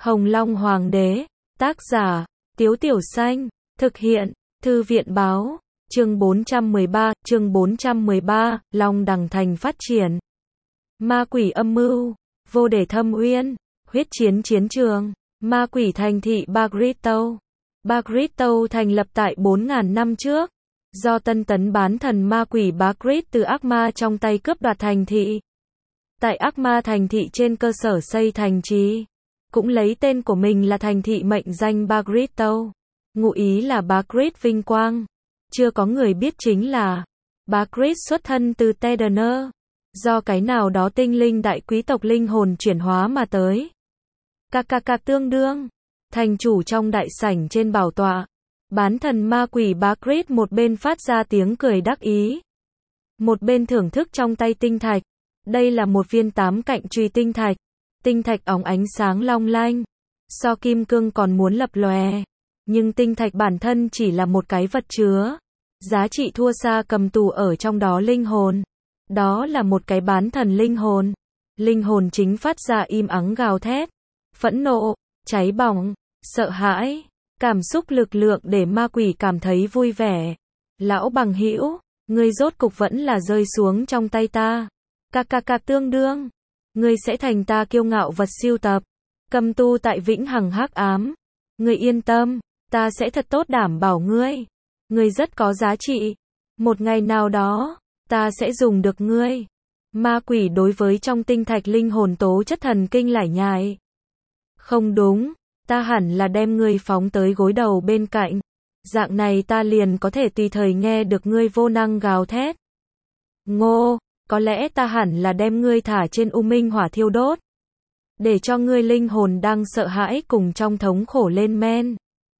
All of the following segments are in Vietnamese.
Hồng Long Hoàng đế, tác giả, Tiếu Tiểu Xanh, thực hiện, Thư viện Báo, chương 413, Long Đằng Thành phát triển. Ma quỷ âm mưu, vô để thâm uyên, huyết chiến chiến trường, ma quỷ thành thị Bagritto. Bagritto thành lập tại 4.000 năm trước, do tân tấn bán thần ma quỷ Bagrit từ ác ma trong tay cướp đoạt thành thị. Tại ác ma thành thị trên cơ sở xây thành trì, cũng lấy tên của mình là thành thị mệnh danh Bagritto, ngụ ý là Bagrit vinh quang. Chưa có người biết chính là Bagrit xuất thân từ Tedener, do cái nào đó tinh linh đại quý tộc linh hồn chuyển hóa mà tới. Tương đương, thành chủ trong đại sảnh trên bảo tọa, bán thần ma quỷ Bagrit một bên phát ra tiếng cười đắc ý, một bên thưởng thức trong tay tinh thạch. Đây là một viên 8 cạnh chùy tinh thạch óng ánh sáng long lanh, so kim cương còn muốn lập lòe, nhưng tinh thạch bản thân chỉ là một cái vật chứa, giá trị thua xa cầm tù ở trong đó linh hồn. Đó là một cái bán thần linh hồn chính phát ra im ắng gào thét, phẫn nộ, cháy bỏng, sợ hãi, cảm xúc lực lượng để ma quỷ cảm thấy vui vẻ. Lão bằng hữu, ngươi rốt cục vẫn là rơi xuống trong tay ta. Tương đương, ngươi sẽ thành ta kiêu ngạo vật siêu tập, cầm tu tại vĩnh hằng hắc ám. Ngươi yên tâm, ta sẽ thật tốt đảm bảo ngươi. Ngươi rất có giá trị. Một ngày nào đó, ta sẽ dùng được ngươi. Ma quỷ đối với trong tinh thạch linh hồn tố chất thần kinh lải nhải. Không đúng, ta hẳn là đem ngươi phóng tới gối đầu bên cạnh. Dạng này ta liền có thể tùy thời nghe được ngươi vô năng gào thét. Ngô, có lẽ ta hẳn là đem ngươi thả trên u minh hỏa thiêu đốt, để cho ngươi linh hồn đang sợ hãi cùng trong thống khổ lên men.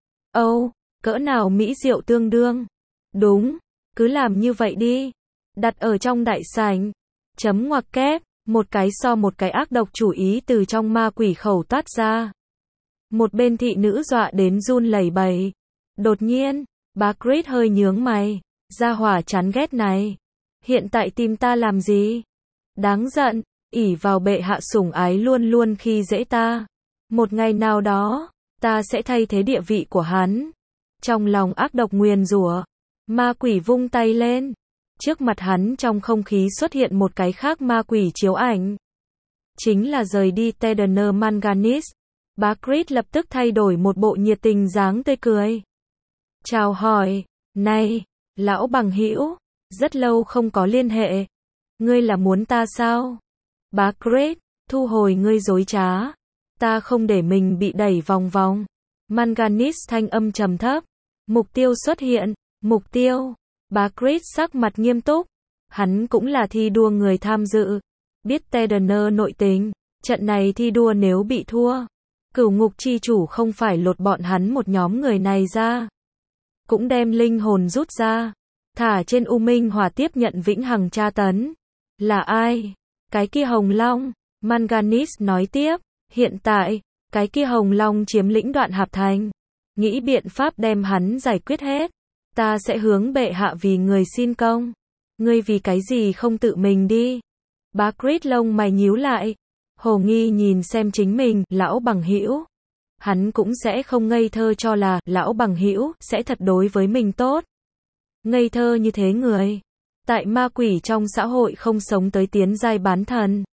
Cỡ nào mỹ diệu tương đương. Đúng, cứ làm như vậy đi. Đặt ở trong đại sảnh. Chấm ngoặc kép, một cái so một cái ác độc chủ ý từ trong ma quỷ khẩu toát ra. Một bên thị nữ dọa đến run lẩy bẩy. Đột nhiên, Bagrit hơi nhướng mày, gia hỏa chán ghét này. Hiện tại tìm ta làm gì? Đáng giận, ỷ vào bệ hạ sủng ái luôn luôn khi dễ ta. Một ngày nào đó, ta sẽ thay thế địa vị của hắn. Trong lòng ác độc nguyền rủa, ma quỷ vung tay lên. Trước mặt hắn trong không khí xuất hiện một cái khác ma quỷ chiếu ảnh. Chính là rời đi Tedener Manganis. Bagrit lập tức thay đổi một bộ nhiệt tình dáng tươi cười. Chào hỏi, này, lão bằng hữu, rất lâu không có liên hệ. Ngươi là muốn ta sao? Bagrit, thu hồi ngươi dối trá. Ta không để mình bị đẩy vòng vòng. Manganis thanh âm trầm thấp. Mục tiêu xuất hiện. Mục tiêu. Bagrit sắc mặt nghiêm túc. Hắn cũng là thi đua người tham dự. Biết Tedener nội tình. Trận này thi đua nếu bị thua, Cửu Ngục chi chủ không phải lột bọn hắn một nhóm người này ra, cũng đem linh hồn rút ra, thả trên u minh hỏa tiếp nhận vĩnh hằng tra tấn. Là ai? Cái kia Hồng Long. Manganis nói tiếp. Hiện tại, cái kia Hồng Long chiếm lĩnh Đoạn Hạp Thành. Nghĩ biện pháp đem hắn giải quyết hết. Ta sẽ hướng bệ hạ vì người xin công. Ngươi vì cái gì không tự mình đi? Bagrit lông mày nhíu lại. Hồ nghi nhìn xem chính mình, lão bằng hữu. Hắn cũng sẽ không ngây thơ cho là, lão bằng hữu, sẽ thật đối với mình tốt. Ngây thơ như thế người. Tại ma quỷ trong xã hội không sống tới tiến giai bán thần.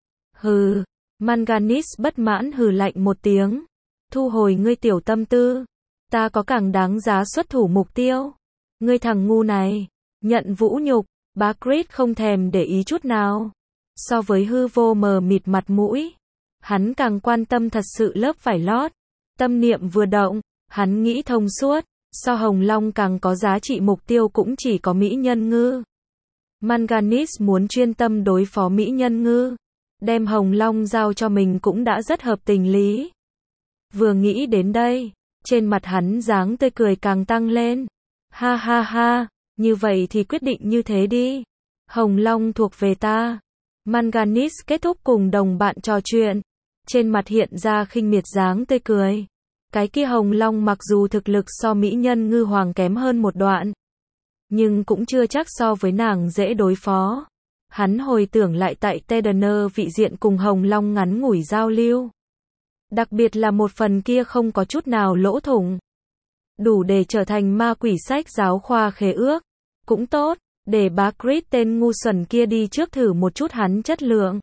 Hừ. Manganis bất mãn hừ lạnh một tiếng. Thu hồi ngươi tiểu tâm tư. Ta có càng đáng giá xuất thủ mục tiêu. Ngươi thằng ngu này. Nhận vũ nhục. Bagrit không thèm để ý chút nào. So với hư vô mờ mịt mặt mũi, hắn càng quan tâm thật sự lớp vải lót. Tâm niệm vừa động, hắn nghĩ thông suốt. So Hồng Long càng có giá trị mục tiêu cũng chỉ có Mỹ Nhân Ngư. Manganis muốn chuyên tâm đối phó Mỹ Nhân Ngư. Đem Hồng Long giao cho mình cũng đã rất hợp tình lý. Vừa nghĩ đến đây, trên mặt hắn dáng tươi cười càng tăng lên. Ha ha ha, như vậy thì quyết định như thế đi. Hồng Long thuộc về ta. Manganis kết thúc cùng đồng bạn trò chuyện. Trên mặt hiện ra khinh miệt dáng tươi cười. Cái kia Hồng Long mặc dù thực lực so Mỹ Nhân Ngư Hoàng kém hơn một đoạn, nhưng cũng chưa chắc so với nàng dễ đối phó. Hắn hồi tưởng lại tại Tedener vị diện cùng Hồng Long ngắn ngủi giao lưu. Đặc biệt là một phần kia không có chút nào lỗ thủng. Đủ để trở thành ma quỷ sách giáo khoa khế ước. Cũng tốt, để bá Creed tên ngu xuẩn kia đi trước thử một chút hắn chất lượng.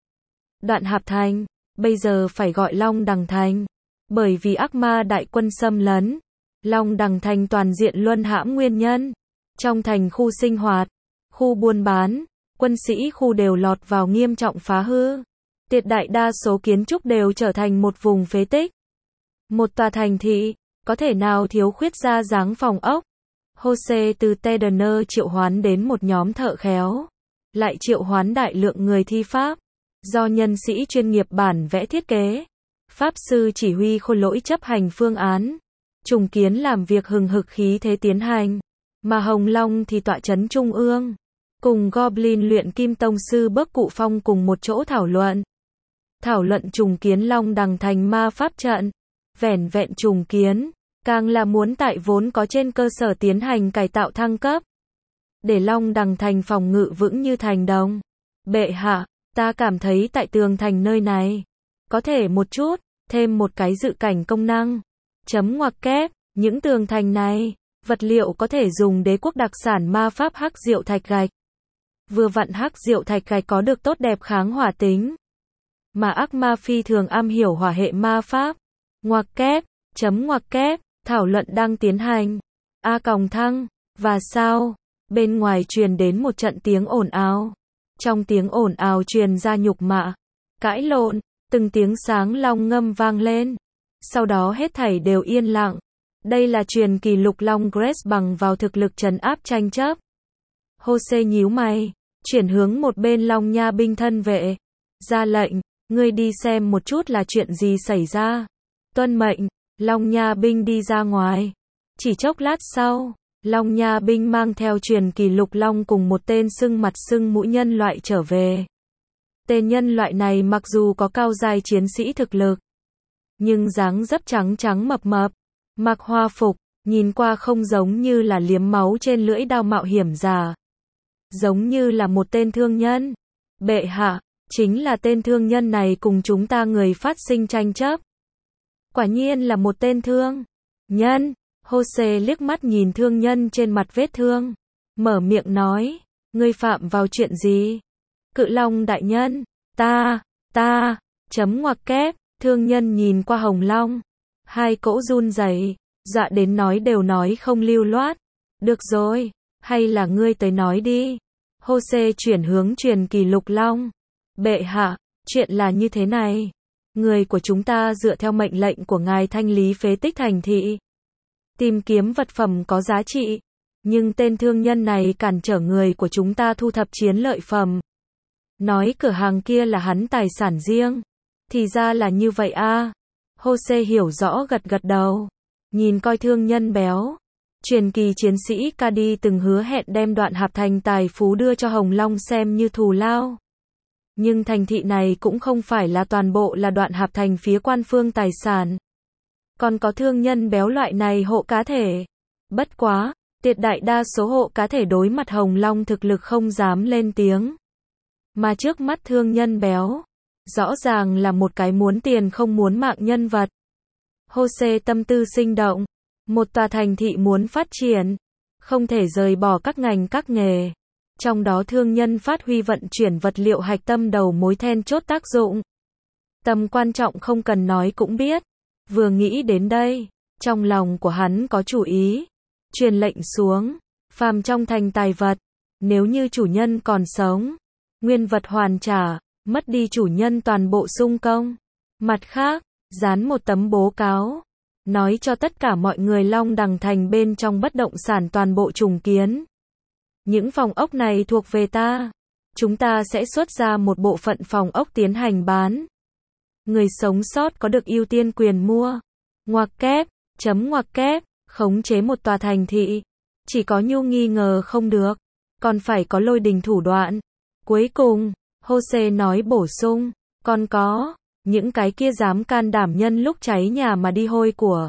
Đoạn Hạp Thành, bây giờ phải gọi Long Đằng Thành. Bởi vì ác ma đại quân xâm lấn, Long Đằng Thành toàn diện luân hãm nguyên nhân. Trong thành khu sinh hoạt, khu buôn bán, quân sĩ khu đều lọt vào nghiêm trọng phá hư. Tuyệt đại đa số kiến trúc đều trở thành một vùng phế tích. Một tòa thành thị, có thể nào thiếu khuyết ra dáng phòng ốc. Jose từ Tedener triệu hoán đến một nhóm thợ khéo. Lại triệu hoán đại lượng người thi pháp. Do nhân sĩ chuyên nghiệp bản vẽ thiết kế. Pháp sư chỉ huy khôi lỗi chấp hành phương án. Trùng kiến làm việc hừng hực khí thế tiến hành. Mà Hồng Long thì tọa trấn trung ương. Cùng Goblin luyện kim tông sư Bức Cụ Phong cùng một chỗ thảo luận. Thảo luận trùng kiến Long Đằng Thành ma pháp trận. Vẻn vẹn trùng kiến, càng là muốn tại vốn có trên cơ sở tiến hành cải tạo thăng cấp. Để Long Đằng Thành phòng ngự vững như thành đồng. Bệ hạ, ta cảm thấy tại tường thành nơi này, có thể một chút, thêm một cái dự cảnh công năng. Chấm ngoặc kép, những tường thành này, vật liệu có thể dùng đế quốc đặc sản ma pháp hắc diệu thạch gạch. Vừa vặn hắc diệu thạch gạch có được tốt đẹp kháng hỏa tính. Mà ác ma phi thường am hiểu hỏa hệ ma pháp. Ngoặc kép, chấm ngoặc kép, thảo luận đang tiến hành. A còng thăng, và sao? Bên ngoài truyền đến một trận tiếng ồn ào. Trong tiếng ồn ào truyền ra nhục mạ, cãi lộn, từng tiếng sáng long ngâm vang lên. Sau đó hết thảy đều yên lặng. Đây là truyền kỳ lục long Grace bằng vào thực lực trấn áp tranh chấp. Jose nhíu mày, chuyển hướng một bên Long Nha binh thân vệ. Ra lệnh, ngươi đi xem một chút là chuyện gì xảy ra. Tuân mệnh, Long Nha binh đi ra ngoài. Chỉ chốc lát sau, Long Nha binh mang theo truyền kỳ lục long cùng một tên sưng mặt sưng mũi nhân loại trở về. Tên nhân loại này mặc dù có cao giai chiến sĩ thực lực, nhưng dáng dấp trắng trắng mập mập, mặc hoa phục, nhìn qua không giống như là liếm máu trên lưỡi đao mạo hiểm giả. Giống như là một tên thương nhân. Bệ hạ, chính là tên thương nhân này cùng chúng ta người phát sinh tranh chấp. Quả nhiên là một tên thương nhân. Jose liếc mắt nhìn thương nhân trên mặt vết thương. Mở miệng nói, ngươi phạm vào chuyện gì? Cự Long đại nhân, ta, chấm ngoặc kép, thương nhân nhìn qua Hồng Long. Hai cỗ run rẩy, dọa đến nói đều nói không lưu loát. Được rồi, hay là ngươi tới nói đi. Jose chuyển hướng truyền kỳ lục long. Bệ hạ, chuyện là như thế này. Người của chúng ta dựa theo mệnh lệnh của ngài thanh lý phế tích thành thị. Tìm kiếm vật phẩm có giá trị. Nhưng tên thương nhân này cản trở người của chúng ta thu thập chiến lợi phẩm. Nói cửa hàng kia là hắn tài sản riêng. Thì ra là như vậy a. Jose hiểu rõ gật gật đầu. Nhìn coi thương nhân béo. Truyền kỳ chiến sĩ Cady từng hứa hẹn đem Đoạn Hạp Thành tài phú đưa cho Hồng Long xem như thù lao. Nhưng thành thị này cũng không phải là toàn bộ là Đoạn Hạp Thành phía quan phương tài sản. Còn có thương nhân béo loại này hộ cá thể. Bất quá, tuyệt đại đa số hộ cá thể đối mặt Hồng Long thực lực không dám lên tiếng. Mà trước mắt thương nhân béo, rõ ràng là một cái muốn tiền không muốn mạng nhân vật. Jose tâm tư sinh động. Một tòa thành thị muốn phát triển, không thể rời bỏ các ngành các nghề. Trong đó thương nhân phát huy vận chuyển vật liệu hạch tâm đầu mối then chốt tác dụng. Tầm quan trọng không cần nói cũng biết. Vừa nghĩ đến đây, trong lòng của hắn có chủ ý. Truyền lệnh xuống, phàm trong thành tài vật, nếu như chủ nhân còn sống, nguyên vật hoàn trả, mất đi chủ nhân toàn bộ sung công. Mặt khác, dán một tấm bố cáo, nói cho tất cả mọi người Long Đằng Thành bên trong bất động sản toàn bộ trùng kiến. Những phòng ốc này thuộc về ta. Chúng ta sẽ xuất ra một bộ phận phòng ốc tiến hành bán. Người sống sót có được ưu tiên quyền mua. Ngoặc kép, chấm ngoặc kép, khống chế một tòa thành thị. Chỉ có nhu nghi ngờ không được. Còn phải có lôi đình thủ đoạn. Cuối cùng, Jose nói bổ sung, còn có những cái kia dám can đảm nhân lúc cháy nhà mà đi hôi của.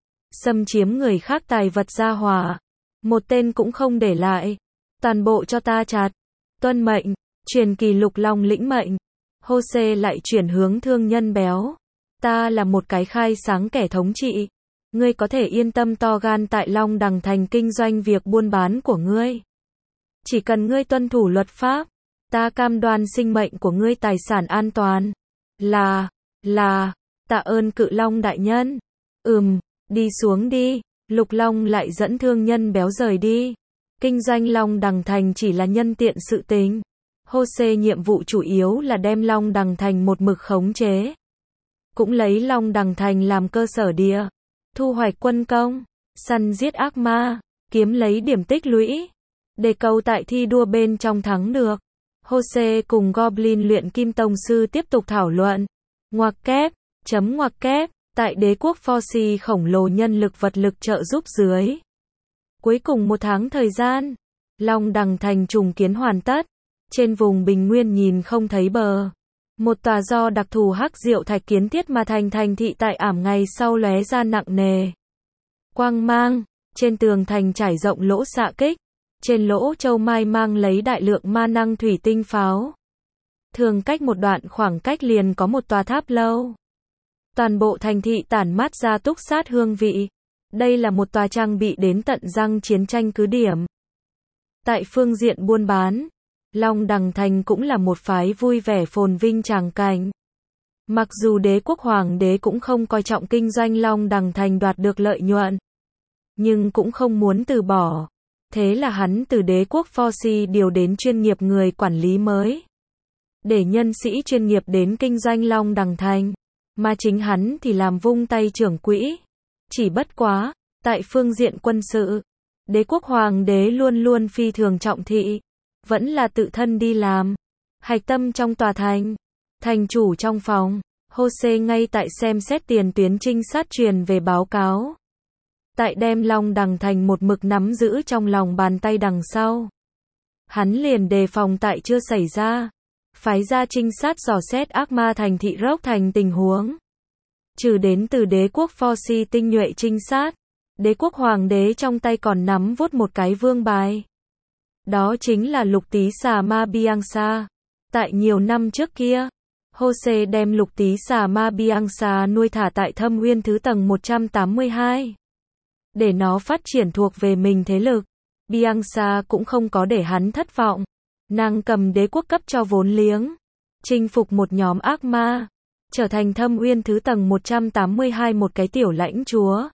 Xâm chiếm người khác tài vật gia hỏa. Một tên cũng không để lại. Toàn bộ cho ta chặt. Tuân mệnh, truyền kỳ lục long lĩnh mệnh. Jose lại chuyển hướng thương nhân béo. Ta là một cái khai sáng kẻ thống trị. Ngươi có thể yên tâm to gan tại Long Đằng Thành kinh doanh việc buôn bán của ngươi. Chỉ cần ngươi tuân thủ luật pháp, ta cam đoan sinh mệnh của ngươi tài sản an toàn. Tạ ơn Cự Long đại nhân. Đi xuống đi. Lục Long lại dẫn thương nhân béo rời đi. Kinh doanh Long Đằng Thành chỉ là nhân tiện sự tình. Jose nhiệm vụ chủ yếu là đem Long Đằng Thành một mực khống chế. Cũng lấy Long Đằng Thành làm cơ sở địa. Thu hoạch quân công, săn giết ác ma, kiếm lấy điểm tích lũy. Để cầu tại thi đua bên trong thắng được. Jose cùng Goblin luyện kim tông sư tiếp tục thảo luận. Ngoặc kép, tại đế quốc Forci khổng lồ nhân lực vật lực trợ giúp dưới. Cuối cùng 1 tháng thời gian, Long Đằng Thành trùng kiến hoàn tất. Trên vùng bình nguyên nhìn không thấy bờ. Một tòa do đặc thù hắc diệu thạch kiến thiết mà thành thị tại ảm ngày sau lóe ra nặng nề. Quang mang, trên tường thành trải rộng lỗ xạ kích. Trên lỗ châu mai mang lấy đại lượng ma năng thủy tinh pháo. Thường cách một đoạn khoảng cách liền có một tòa tháp lâu. Toàn bộ thành thị tản mát ra túc sát hương vị. Đây là một tòa trang bị đến tận răng chiến tranh cứ điểm. Tại phương diện buôn bán, Long Đằng Thành cũng là một phái vui vẻ phồn vinh tràng cảnh. Mặc dù đế quốc hoàng đế cũng không coi trọng kinh doanh Long Đằng Thành đoạt được lợi nhuận, nhưng cũng không muốn từ bỏ. Thế là hắn từ đế quốc Forci điều đến chuyên nghiệp người quản lý mới. Để nhân sĩ chuyên nghiệp đến kinh doanh Long Đằng Thành, mà chính hắn thì làm vung tay trưởng quỹ. Chỉ bất quá, tại phương diện quân sự, đế quốc hoàng đế luôn luôn phi thường trọng thị. Vẫn là tự thân đi làm. Hạch tâm trong tòa thành. Thành chủ trong phòng. Jose ngay tại xem xét tiền tuyến trinh sát truyền về báo cáo. Tại đem Long Đằng Thành một mực nắm giữ trong lòng bàn tay đằng sau. Hắn liền đề phòng tại chưa xảy ra. Phái ra trinh sát dò xét ác ma thành thị Rock Thành tình huống. Trừ đến từ đế quốc Forci tinh nhuệ trinh sát, đế quốc hoàng đế trong tay còn nắm vuốt một cái vương bài. Đó chính là lục tí xà ma Bianca. Tại nhiều năm trước kia, Jose đem lục tí xà ma Bianca nuôi thả tại Thâm Uyên thứ tầng 182. Để nó phát triển thuộc về mình thế lực. Bianca cũng không có để hắn thất vọng. Nàng cầm đế quốc cấp cho vốn liếng. Chinh phục một nhóm ác ma. Trở thành Thâm Uyên thứ tầng 182 một cái tiểu lãnh chúa.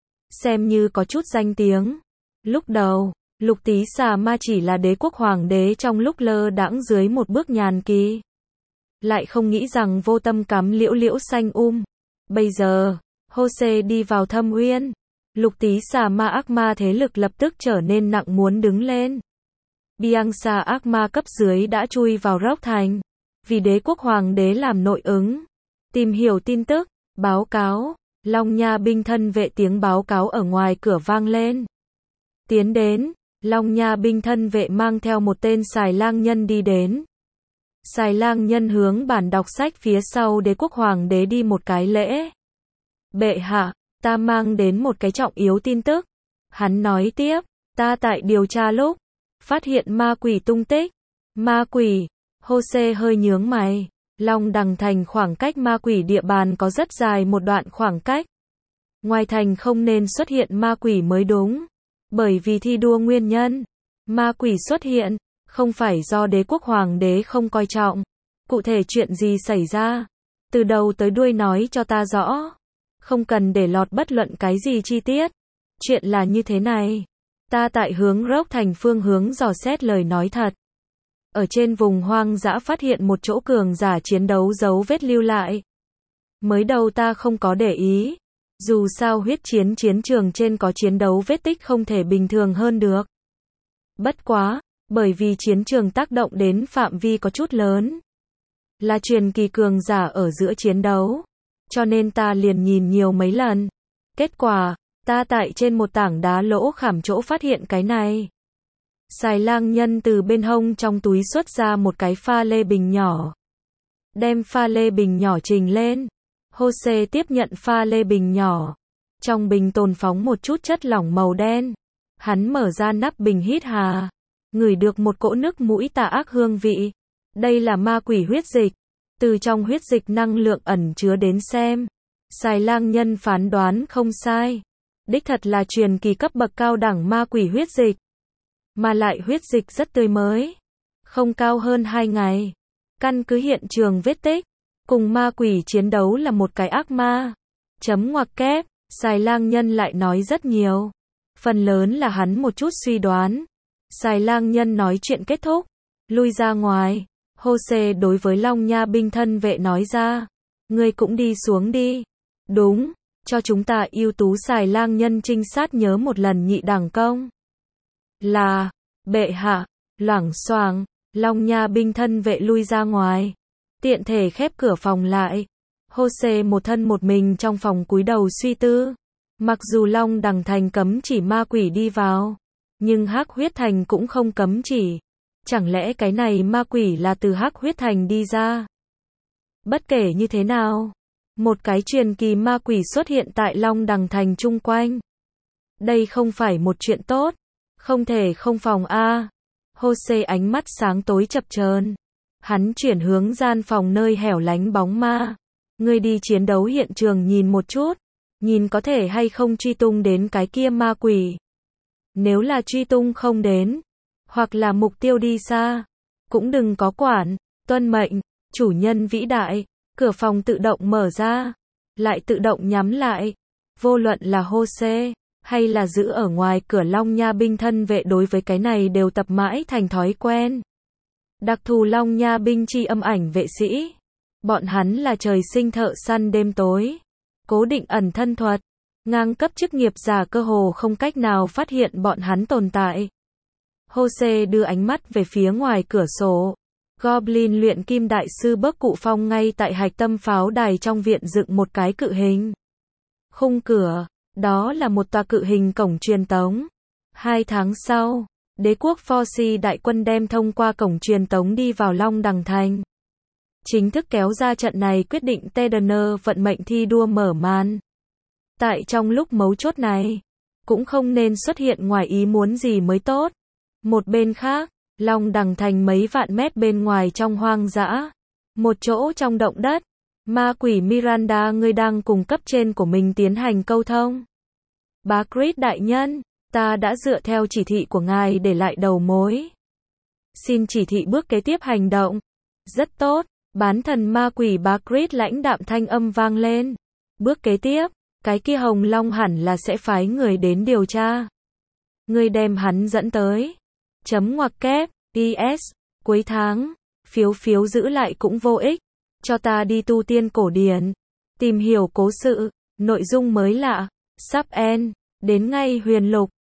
Xem như có chút danh tiếng. Lúc đầu, lục tí xà ma chỉ là đế quốc hoàng đế trong lúc lơ đãng dưới một bước nhàn kỳ. Lại không nghĩ rằng vô tâm cắm liễu xanh Bây giờ, Jose đi vào Thâm Uyên. Lục tí xà ma ác ma thế lực lập tức trở nên nặng muốn đứng lên. Bianca ác ma cấp dưới đã chui vào Rock Thành. Vì đế quốc hoàng đế làm nội ứng. Tìm hiểu tin tức, báo cáo. Long Nha binh thân vệ tiếng báo cáo ở ngoài cửa vang lên. Tiến đến. Long Nha binh thân vệ mang theo một tên xài lang nhân đi đến. Xài lang nhân hướng bản đọc sách phía sau đế quốc hoàng đế đi một cái lễ. Bệ hạ, ta mang đến một cái trọng yếu tin tức. Hắn nói tiếp, ta tại điều tra lúc, phát hiện ma quỷ tung tích. Ma quỷ, Jose hơi nhướng mày. Long Đằng Thành khoảng cách ma quỷ địa bàn có rất dài một đoạn khoảng cách. Ngoài thành không nên xuất hiện ma quỷ mới đúng. Bởi vì thi đua nguyên nhân, ma quỷ xuất hiện, không phải do đế quốc hoàng đế không coi trọng. Cụ thể chuyện gì xảy ra? Từ đầu tới đuôi nói cho ta rõ. Không cần để lọt bất luận cái gì chi tiết. Chuyện là như thế này. Ta tại hướng Rock Thành phương hướng dò xét lời nói thật. Ở trên vùng hoang dã phát hiện một chỗ cường giả chiến đấu dấu vết lưu lại. Mới đầu ta không có để ý. Dù sao huyết chiến chiến trường trên có chiến đấu vết tích không thể bình thường hơn được. Bất quá, bởi vì chiến trường tác động đến phạm vi có chút lớn. Là truyền kỳ cường giả ở giữa chiến đấu. Cho nên ta liền nhìn nhiều mấy lần. Kết quả, ta tại trên một tảng đá lỗ khảm chỗ phát hiện cái này. Xài lang nhân từ bên hông trong túi xuất ra một cái pha lê bình nhỏ. Đem pha lê bình nhỏ trình lên. Jose tiếp nhận pha lê bình nhỏ. Trong bình tồn phóng một chút chất lỏng màu đen. Hắn mở ra nắp bình hít hà. Ngửi được một cỗ nước mũi tà ác hương vị. Đây là ma quỷ huyết dịch. Từ trong huyết dịch năng lượng ẩn chứa đến xem, Xài Lang Nhân phán đoán không sai. Đích thật là truyền kỳ cấp bậc cao đẳng ma quỷ huyết dịch. Mà lại huyết dịch rất tươi mới. Không cao hơn 2 ngày. Căn cứ hiện trường vết tích, cùng ma quỷ chiến đấu là một cái ác ma. Chấm ngoặc kép, Xài Lang Nhân lại nói rất nhiều. Phần lớn là hắn một chút suy đoán. Xài Lang Nhân nói chuyện kết thúc, lui ra ngoài. Jose đối với Long Nha binh thân vệ nói ra. Ngươi cũng đi xuống đi. Đúng, cho chúng ta ưu tú Xài Lang Nhân trinh sát nhớ một lần nhị đẳng công. Là, bệ hạ, loảng xoảng, Long Nha binh thân vệ lui ra ngoài. Tiện thể khép cửa phòng lại. Jose một thân một mình trong phòng cúi đầu suy tư. Mặc dù Long Đằng Thành cấm chỉ ma quỷ đi vào, nhưng Hắc Huyết Thành cũng không cấm chỉ. Chẳng lẽ cái này ma quỷ là từ Hắc Huyết Thành đi ra? Bất kể như thế nào, một cái truyền kỳ ma quỷ xuất hiện tại Long Đằng Thành chung quanh. Đây không phải một chuyện tốt, không thể không phòng a. Jose ánh mắt sáng tối chập chờn. Hắn chuyển hướng gian phòng nơi hẻo lánh bóng ma. Ngươi đi chiến đấu hiện trường nhìn một chút, nhìn có thể hay không truy tung đến cái kia ma quỷ. Nếu là truy tung không đến, hoặc là mục tiêu đi xa, cũng đừng có quản, tuân mệnh, chủ nhân vĩ đại. Cửa phòng tự động mở ra, lại tự động nhắm lại. Vô luận là Jose, hay là giữ ở ngoài cửa Long Nha binh thân vệ đối với cái này đều tập mãi thành thói quen. Đặc thù Long Nha binh chi âm ảnh vệ sĩ. Bọn hắn là trời sinh thợ săn đêm tối. Cố định ẩn thân thuật. Ngang cấp chức nghiệp giả cơ hồ không cách nào phát hiện bọn hắn tồn tại. Jose đưa ánh mắt về phía ngoài cửa sổ. Goblin luyện kim đại sư Bấc Cụ Phong ngay tại hạch tâm pháo đài trong viện dựng một cái cự hình khung cửa, đó là một tòa cự hình cổng truyền tống. 2 tháng sau, đế quốc Forci đại quân đem thông qua cổng truyền tống đi vào Long Đằng Thành. Chính thức kéo ra trận này quyết định Tedener vận mệnh thi đua mở màn. Tại trong lúc mấu chốt này, cũng không nên xuất hiện ngoài ý muốn gì mới tốt. Một bên khác, Long Đằng Thành mấy vạn mét bên ngoài trong hoang dã. Một chỗ trong động đất. Ma quỷ Miranda, ngươi đang cùng cấp trên của mình tiến hành câu thông. Bagrid đại nhân, ta đã dựa theo chỉ thị của ngài để lại đầu mối. Xin chỉ thị bước kế tiếp hành động. Rất tốt, bán thần ma quỷ Bagrid lãnh đạm thanh âm vang lên. Bước kế tiếp, cái kia Hồng Long hẳn là sẽ phái người đến điều tra. Ngươi đem hắn dẫn tới. Chấm ngoặc kép, PS, cuối tháng, phiếu giữ lại cũng vô ích. Cho ta đi tu tiên cổ điển, tìm hiểu cố sự, nội dung mới lạ, sắp end, đến ngay huyền lục.